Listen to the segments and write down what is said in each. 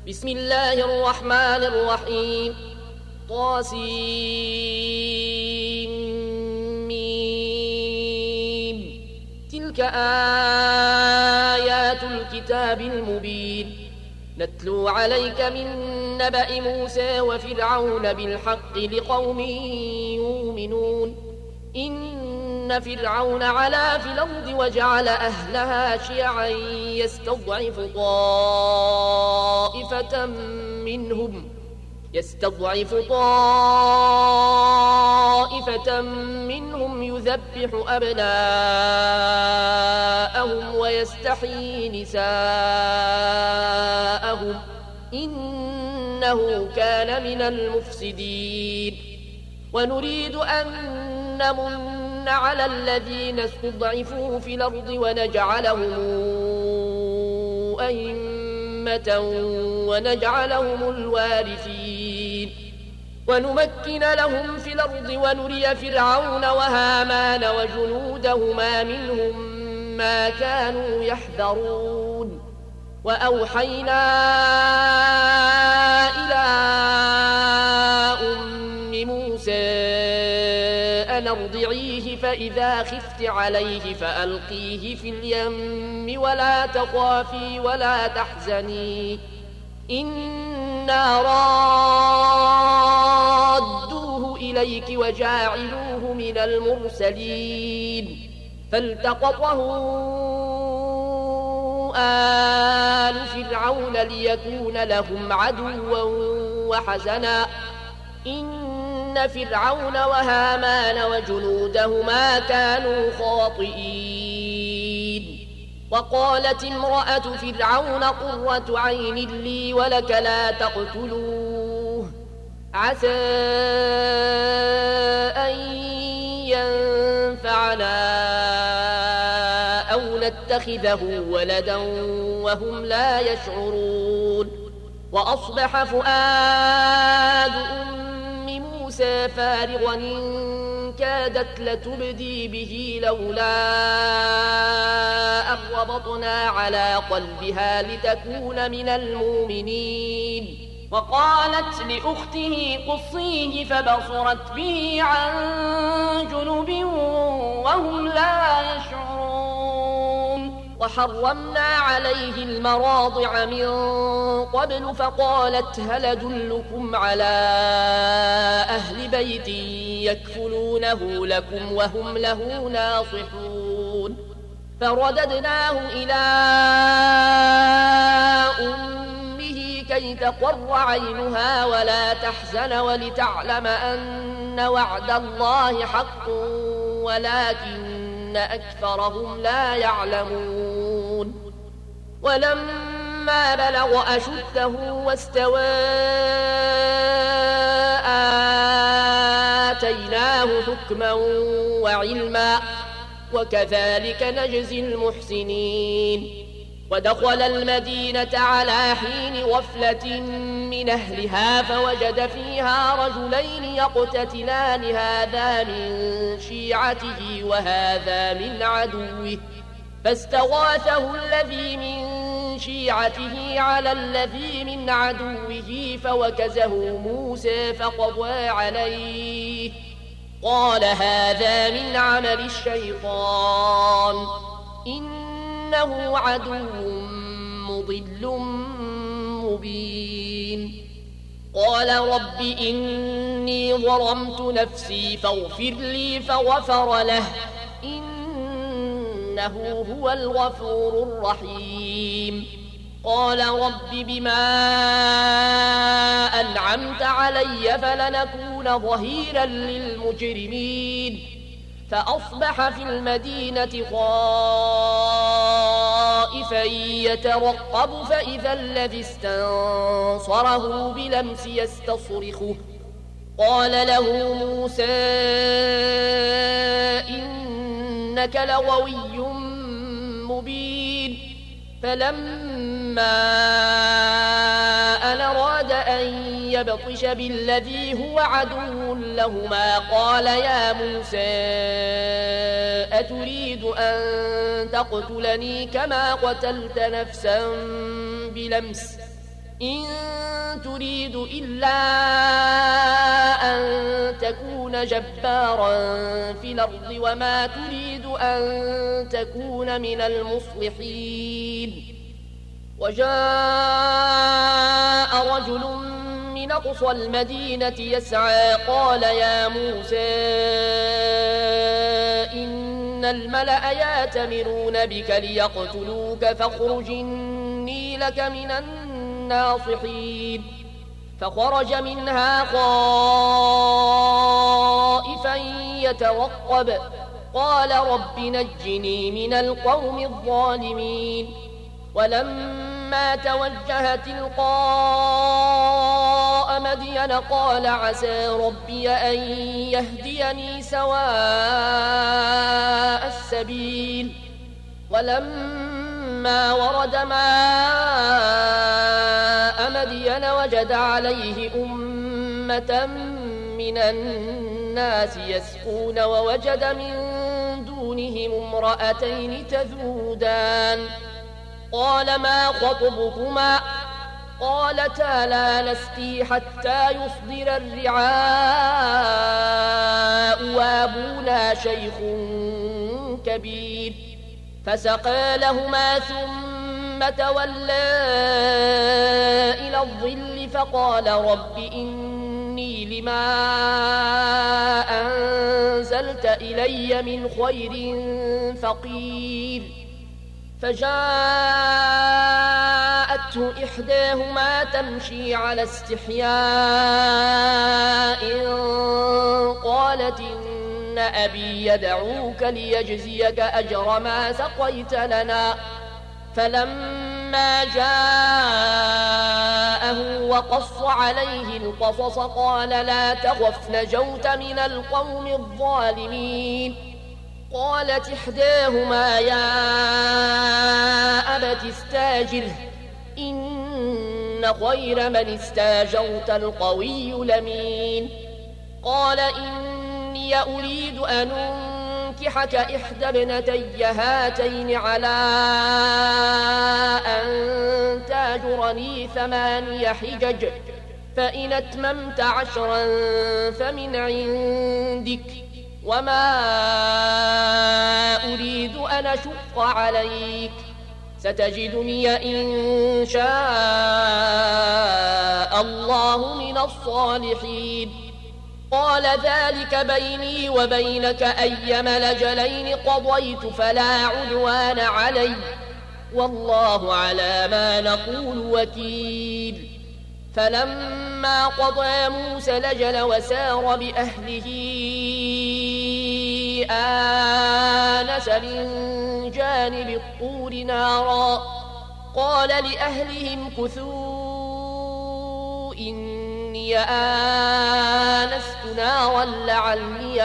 بسم الله الرحمن الرحيم طاسيم تلك آيات الكتاب المبين نتلو عليك من نبأ موسى وفرعون بالحق لقوم يؤمنون إن فرعون علا في الأرض وجعل أهلها شيعا يستضعف طائفة منهم يذبح أبناءهم ويستحيي نساءهم إنه كان من المفسدين ونريد أن نمن على الذين استضعفوا في الأرض ونجعلهم أئمة ونجعلهم الوارثين ونمكن لهم في الأرض ونري فرعون وهامان وجنودهما منهم ما كانوا يحذرون وأوحينا إلى أم موسى أن ارضعيه فإذا خفت عليه فألقيه في اليم ولا تخافي ولا تحزني إنا رادوه إليك وجاعلوه من المرسلين فالتقطه آل فرعون ليكون لهم عدوا وحزنا إن فرعون وهامان وجنودهما كانوا خاطئين وقالت امرأة فرعون قرة عين لي ولك لا تقتلوه عسى أن ينفعنا أو نتخذه ولدا وهم لا يشعرون وأصبح فؤاد أم موسى فارغا إن كادت لتبدي به لولا أن ربطنا على قلبها لتكون من المؤمنين وقالت لأخته قصيه فبصرت به عن جنب وهم لا يشعرون وحرمنا عليه المراضع من قبل فقالت هل أدلكم على أهل بيت يكفلونه لكم وهم له ناصحون فرددناه إلى أمه كي تقر عينها ولا تحزن ولتعلم أن وعد الله حق ولكن أكثرهم لا يعلمون ولما بلغ أشده واستوى آتيناه حكما وعلما وكذلك نجزي المحسنين ودخل المدينة على حين غفلة من أهلها فوجد فيها رجلين يقتتلان هذا من شيعته وهذا من عدوه فاستغاثه الذي من شيعته على الذي من عدوه فوكزه موسى فقضى عليه قال هذا من عمل الشيطان إنه عدو مضل مبين قال رب إني ظلمت نفسي فاغفر لي فغفر له إنه هو الغفور الرحيم قال رب بما أنعمت علي فلنكون ظهيرا للمجرمين فأصبح في المدينة خائفا يترقب فإذا الذي استنصره بلمس يستصرخه قال له موسى إنك لغوي مبين فلما أن أراد أن يبطش بالذي هو عدو لهما قال يا موسى أتريد أن تقتلني كما قتلت نفسا بلمس إن تريد إلا أن تكون جبارا في الأرض وما تريد أن تكون من المصلحين. وجاء رجل من أقصى المدينة يسعى قال يا موسى إن الملأ يأتمرون بك ليقتلوك فاخرج إني لك من الناصحين. فخرج منها خائفا يترقب قال رب نجني من القوم الظالمين. ولما توجه تلقاء مدين قال عسى ربي أن يهديني سواء السبيل. ولما ورد ماء مدين وجد عليه أمة من الناس يسقون ووجد من دونهم امرأتين تذودان قال ما خطبكما قالتا لا نسقي حتى يصدر الرعاء وابونا شيخ كبير. فسقى لهما ثم تولى إلى الظل فقال رب إني لما أنزلت إلي من خير فقير. فجاءته إحداهما تمشي على استحياء قالت إن أبي يدعوك ليجزيك أجر ما سقيت لنا. فلما جاءه وقص عليه القصص قال لا تخف نجوت من القوم الظالمين. قالت إحداهما يا أبت استاجره إن خير من استاجرت القوي الأمين. قال إني أريد أن أنكحك إحدى ابنتي هاتين على أن تاجرني 8 حجج فإن أتممت 10 فمن عندك وما أريد أن أشق عليك ستجدني إن شاء الله من الصالحين. قال ذلك بيني وبينك أيما الأجلين قضيت فلا عدوان علي والله على ما نقول وكيل. فلما قضى موسى الأجل وسار بأهله آنس من جانب الطور نارا قال لأهلهم كثوا إني آنست نارا لعلي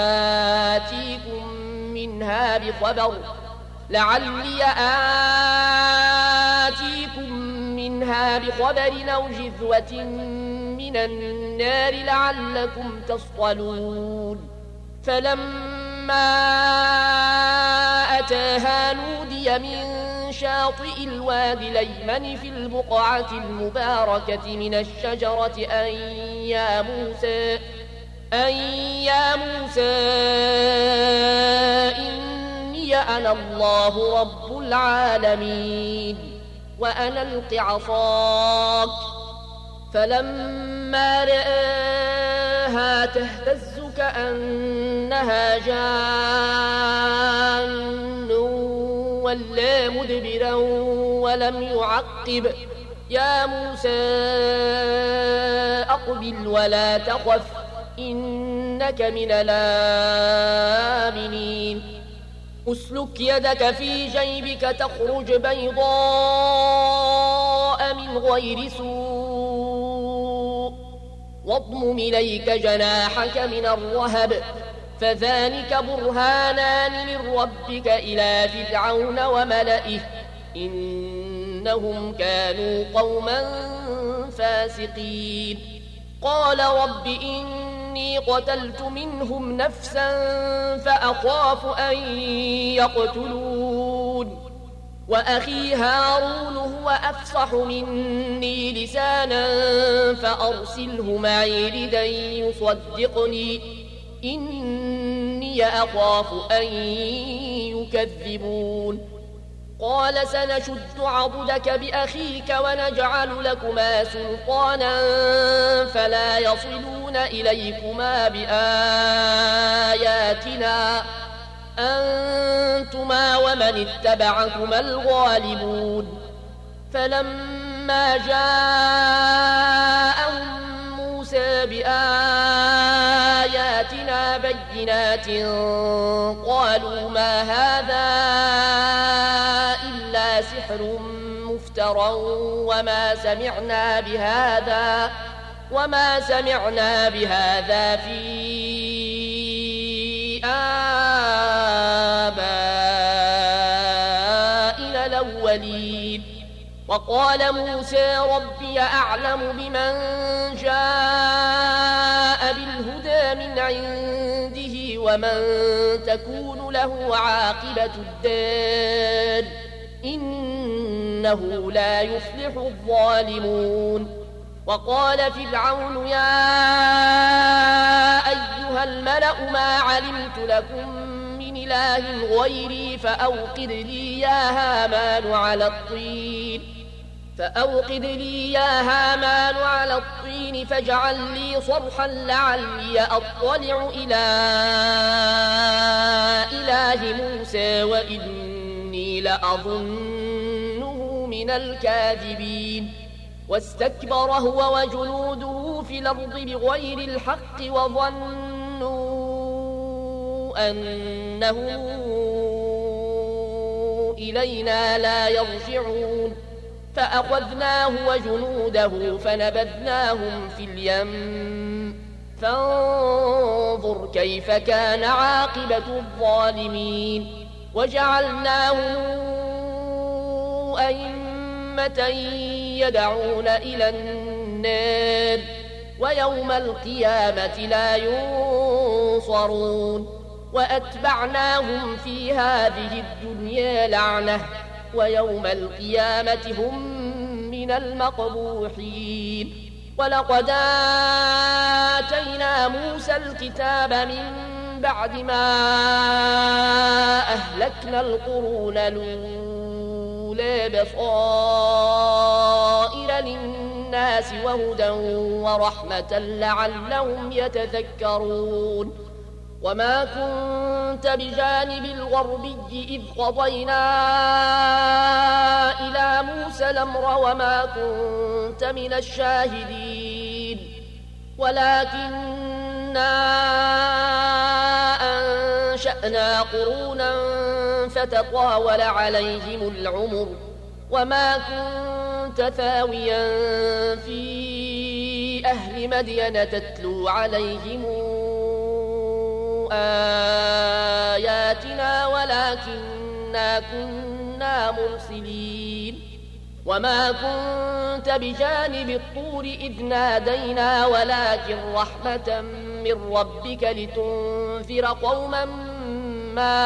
آتيكم منها بخبر أو جذوة من النار لعلكم تصطلون. فلما أتاها نودي من شاطئ الوادي الأيمن في البقعة المباركة من الشجرة أن يا موسى إني أنا الله رب العالمين وأن ألق عصاك. فلما رآها تهتز كأنها جان ولا مدبرا ولم يعقب يا موسى أقبل ولا تخف إنك من الآمنين. أسلك يدك في جيبك تخرج بيضاء من غير سوء واضمم إليك جناحك من الرهب فذلك برهانان من ربك إلى فرعون وملئه إنهم كانوا قوما فاسقين. قال رب إني قتلت منهم نفسا فأخاف أن يقتلون وأخي هارون هو أفصح مني لسانا فأرسله معي ردا يصدقني إني أخاف أن يكذبون قال سنشد عضدك بأخيك ونجعل لكما سلطانا فلا يصلون إليكما بآياتنا أنتما ومن اتبعكما الغالبون فلما جاءهم موسى بآياتنا بينات قالوا ما هذا إلا سحر مفترى وما سمعنا بهذا في آبائنا الأولين وقال موسى ربي أعلم بمن جاء بالهدى من عنده ومن تكون له عاقبة الدار إنه لا يفلح الظالمون وقال فرعون يا أيها الملأ ما علمت لكم من إله غيري فأوقد لي يا هامان على الطين فاجعل لي صرحا لعلي أطلع إلى إله موسى وإني لأظنه من الكاذبين واستكبر هو وجنوده في الأرض بغير الحق وظنوا أنهم إلينا لا يرجعون فأخذناه وجنوده فنبذناهم في اليم فانظر كيف كان عاقبة الظالمين وجعلناهم أئمة يدعون إلى النار ويوم القيامة لا ينصرون وأتبعناهم في هذه الدنيا لعنة ويوم القيامة هم من المقبوحين ولقد آتينا موسى الكتاب من بعد ما أهلكنا القرون الأولى بصائر للناس وهدى ورحمة لعلهم يتذكرون وما كنت بجانب الغربي إذ قضينا إلى موسى الأمر وما كنت من الشاهدين ولكننا أنشأنا قرونا فتطاول عليهم العمر وما كنت ثاويا في أهل مدين تتلو عليهم آياتنا ولكننا كنا مرسلين وما كنت بجانب الطور إذ نادينا ولكن رحمة من ربك لتنذر قوما ما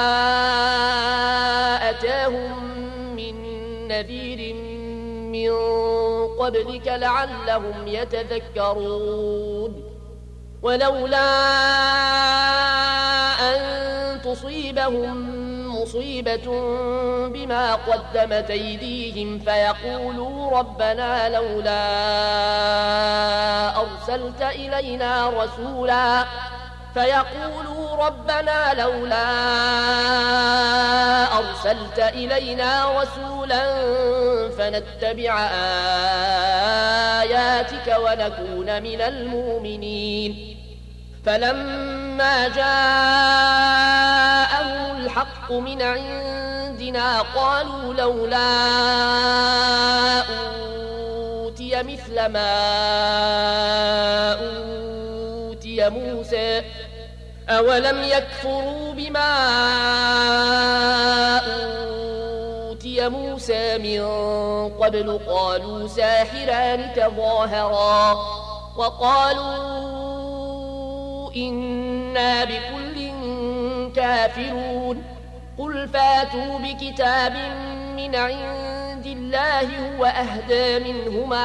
أتاهم من نذير من قبلك لعلهم يتذكرون ولولا أن تصيبهم مصيبة بما قدمت أيديهم فيقولوا ربنا لولا أرسلت إلينا رسولا فنتبع آياتك ونكون من المؤمنين فلما جاءهم الحق من عندنا قالوا لولا أوتي مثل ما أوتي موسى أولم يكفروا بما أوتي موسى من قبل قالوا ساحران تظاهرا وقالوا إنا بكل كافرون قل فاتوا بكتاب من من عند الله هو أهدى منهما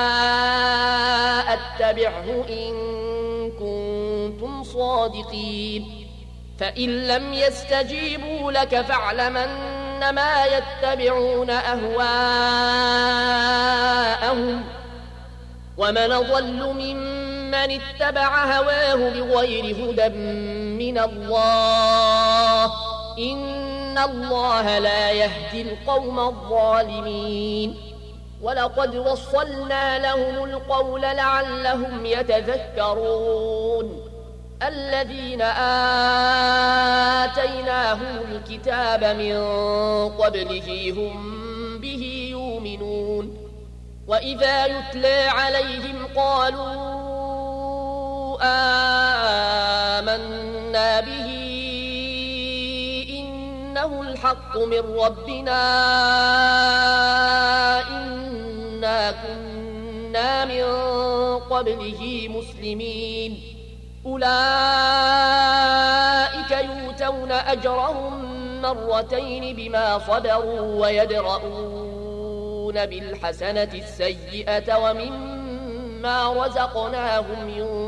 أتبعه إن كنتم صادقين فإن لم يستجيبوا لك فاعلم أنما يتبعون أهواءهم ومن أضل ممن اتبع هواه بغير هدى من الله إن الله لا يهدي القوم الظالمين ولقد وصلنا لهم القول لعلهم يتذكرون الذين آتيناهم الكتاب من قبله هم به يؤمنون وإذا يتلى عليهم قالوا آمنا به إنه الحق من ربنا إنا كنا من قبله مسلمين أولئك يؤتون أجرهم مرتين بما صبروا ويدرؤون بالحسنة السيئة ومما رزقناهم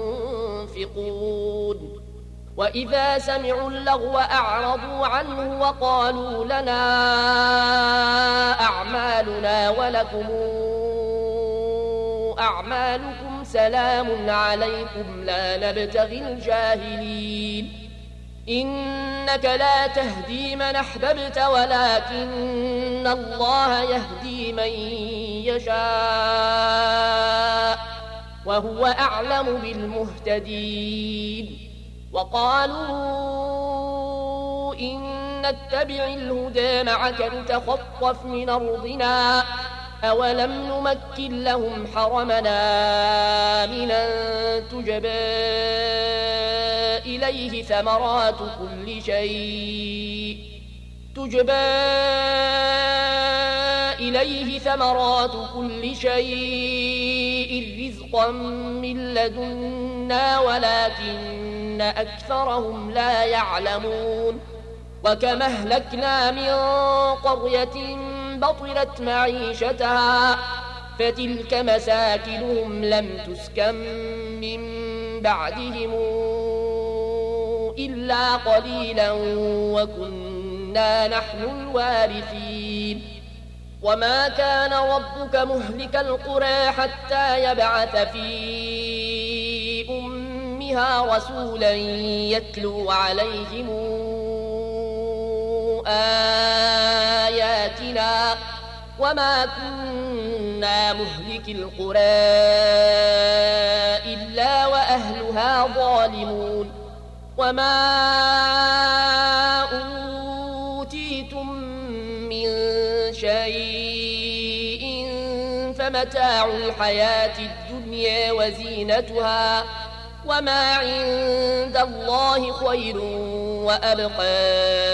ينفقون وإذا سمعوا اللغو أعرضوا عنه وقالوا لنا أعمالنا ولكم أعمالكم سلام عليكم لا نبتغي الجاهلين إنك لا تهدي من أحببت ولكن الله يهدي من يشاء وهو أعلم بالمهتدين وقالوا إن نتبع الهدى معك نتخطف من أرضنا أولم نمكن لهم حرمنا آمنا تجبى إليه ثمرات كل شيء رزقا من لدنا ولكن أكثرهم لا يعلمون وكم أهلكنا من قرية بطرت معيشتها فتلك مساكنهم لم تسكن من بعدهم إلا قليلا وكنا نحن الوارثين وما كان ربك مهلك القرى حتى يبعث في أمها رسولا يتلو عليهم آياتنا وما كنا مهلك القرى إلا وأهلها ظالمون وما أوتيتم من شيء فمتاع الحياة الدنيا وزينتها وما عند الله خير وأبقى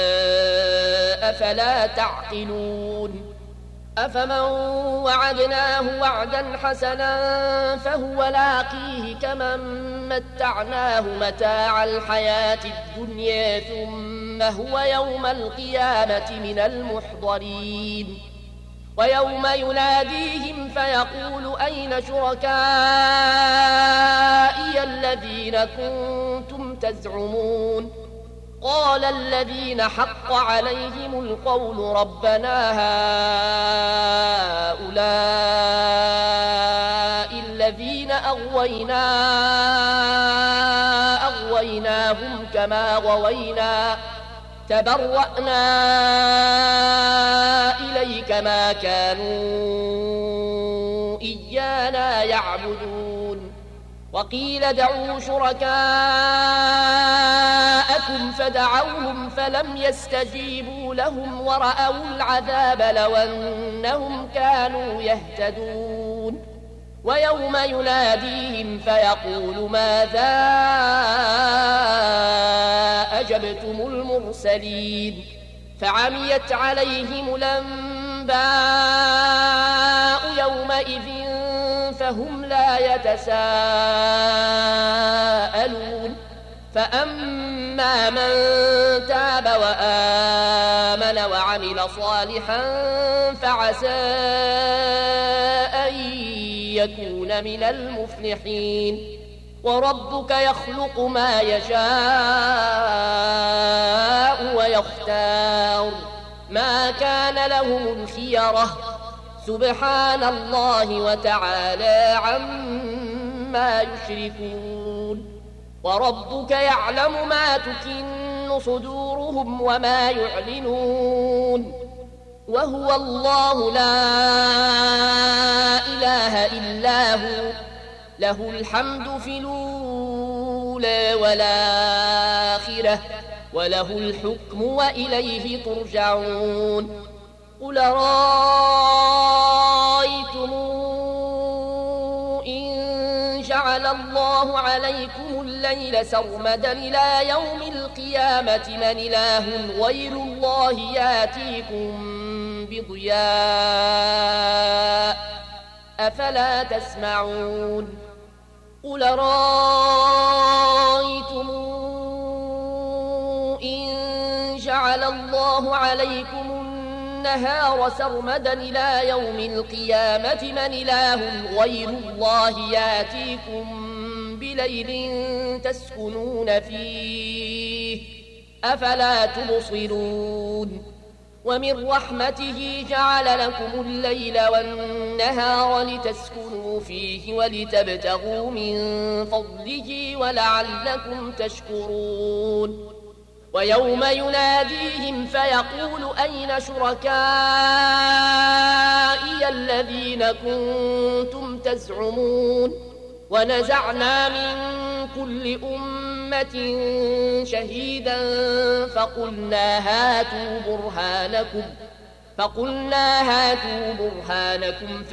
أفلا تعقلون أفمن وعدناه وعدا حسنا فهو لاقيه كمن متعناه متاع الحياة الدنيا ثم هو يوم القيامة من المحضرين ويوم يناديهم فيقول أين شركائي الذين كنتم تزعمون قال الذين حق عليهم القول ربنا هؤلاء الذين أغويناهم كما غوينا تبرأنا إليك ما كانوا إيانا يعبدون وقيل ادعوا شركاءكم فدعوهم فلم يستجيبوا لهم ورأوا العذاب لو أنهم كانوا يهتدون ويوم يناديهم فيقول ماذا أجبتم المرسلين فعميت عليهم الأنباء يومئذ فهم لا يتساءلون فأما من تاب وآمن وعمل صالحا فعسى أن يكون من المفلحين وربك يخلق ما يشاء ويختار ما كان لهم الخيرة سبحان الله وتعالى عما يشركون وربك يعلم ما تكن صدورهم وما يعلنون وهو الله لا إله إلا هو له الحمد في الأولى والآخرة وله الحكم وإليه ترجعون قل رأيتم إن جعل الله عليكم الليل سرمدا إلى يوم القيامة من إله غير الله ياتيكم بضياء أفلا تسمعون قل رأيتم إن جعل الله عليكم النهار سرمدا إلى يوم القيامة من إله غير الله ياتيكم بليل تسكنون فيه أفلا تبصرون ومن رحمته جعل لكم الليل والنهار لتسكنوا فيه ولتبتغوا من فضله ولعلكم تشكرون ويوم يناديهم فيقول أين شركائي الذين كنتم تزعمون ونزعنا من كل أمة شهيدا فقلنا هاتوا برهانكم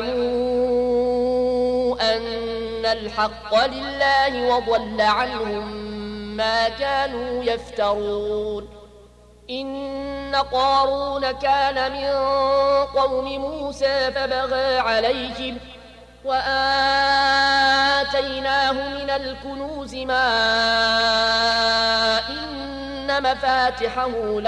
فعلموا أن الحق لله وضل عنهم ما كانوا يفترون إن قارون كان من قوم موسى فبغى عليهم وآتيناه من الكنوز ما إن مفاتحه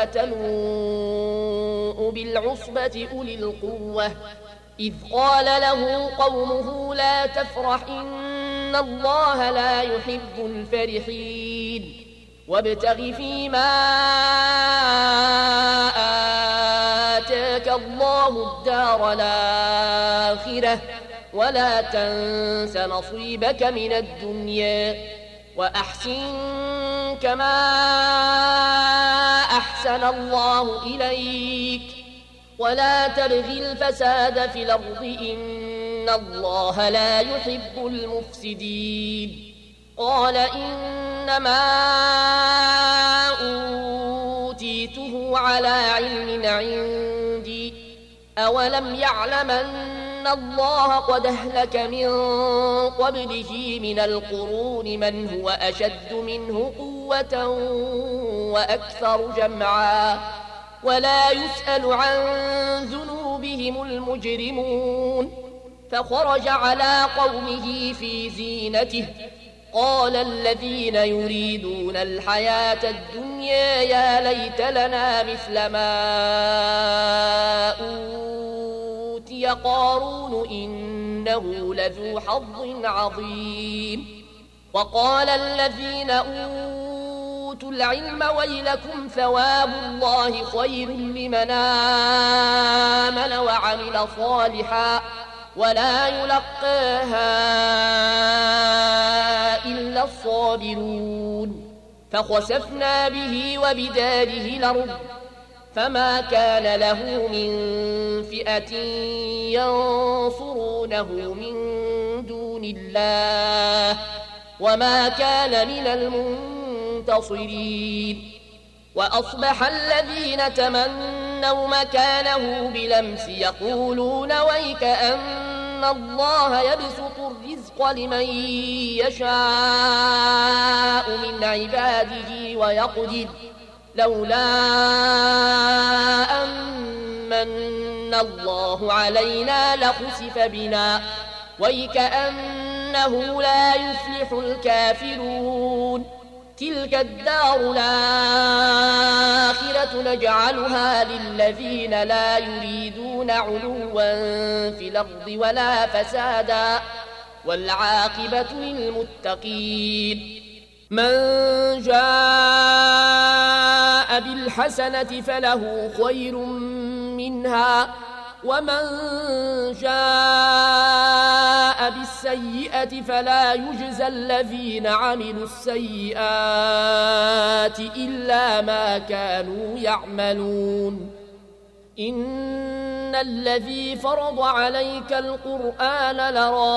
لتنوء بالعصبة أولي القوة إذ قال له قومه لا تفرح إن الله لا يحب الفرحين وابتغ فيما آتاك الله الدار الآخرة ولا تنس نصيبك من الدنيا وأحسن كما أحسن الله إليك ولا تبغ الفساد في الأرض إن الله لا يحب المفسدين قال إنما أوتيته على علم عندي أولم يعلم أن الله قد أهلك من قبله من القرون من هو أشد منه قوة وأكثر جمعا ولا يسأل عن ذنوبهم المجرمون فخرج على قومه في زينته قال الذين يريدون الحياة الدنيا يا ليت لنا مثل ما أوتي قارون إنه لذو حظ عظيم وقال الذين أوتوا العلم ويلكم ثواب الله خير لمن آمن وعمل صالحا ولا يلقاها إلا الصابرون فخسفنا به وبداره الأرض فما كان له من فئة ينصرونه من دون الله وما كان من المنتصرين وأصبح الذين تمنوا مكانه بلمس يقولون ويك أن الله يبسط الرزق لمن يشاء من عباده ويقدر لولا أمن الله علينا لخسف بنا ويك أنه لا يفلح الكافرون تلك الدار الآخرة نجعلها للذين لا يريدون علوا في الأرض ولا فسادا والعاقبة للمتقين من جاء بالحسنة فله خير منها ومن جاء بالسيئة فلا يجزى الذين عملوا السيئات إلا ما كانوا يعملون إن الذي فرض عليك القرآن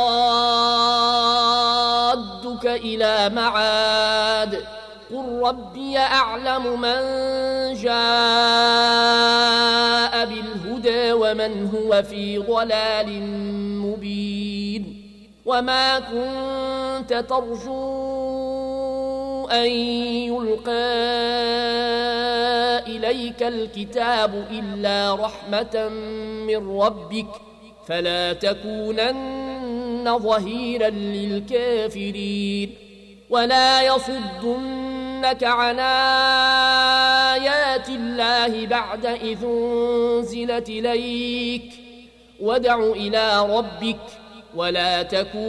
لرادك إلى معاد قل ربي أعلم من جاء بالهدى ومن هو في ضلال مبين وما كنت ترجو أن يلقى إليك الكتاب إلا رحمة من ربك فلا تكونن ظهيرا للكافرين ولا يصدنك عن آيات الله بعد إذ أنزلت إليك وادع إلى ربك ولا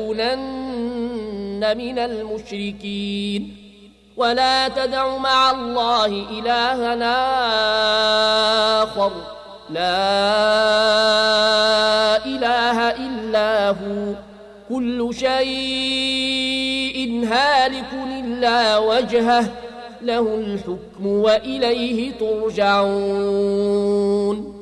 تكونن من المشركين ولا تدع مع الله إلهنا آخر لا إله إلا هو كل شيء هالك إلا وجهه له الحكم وإليه ترجعون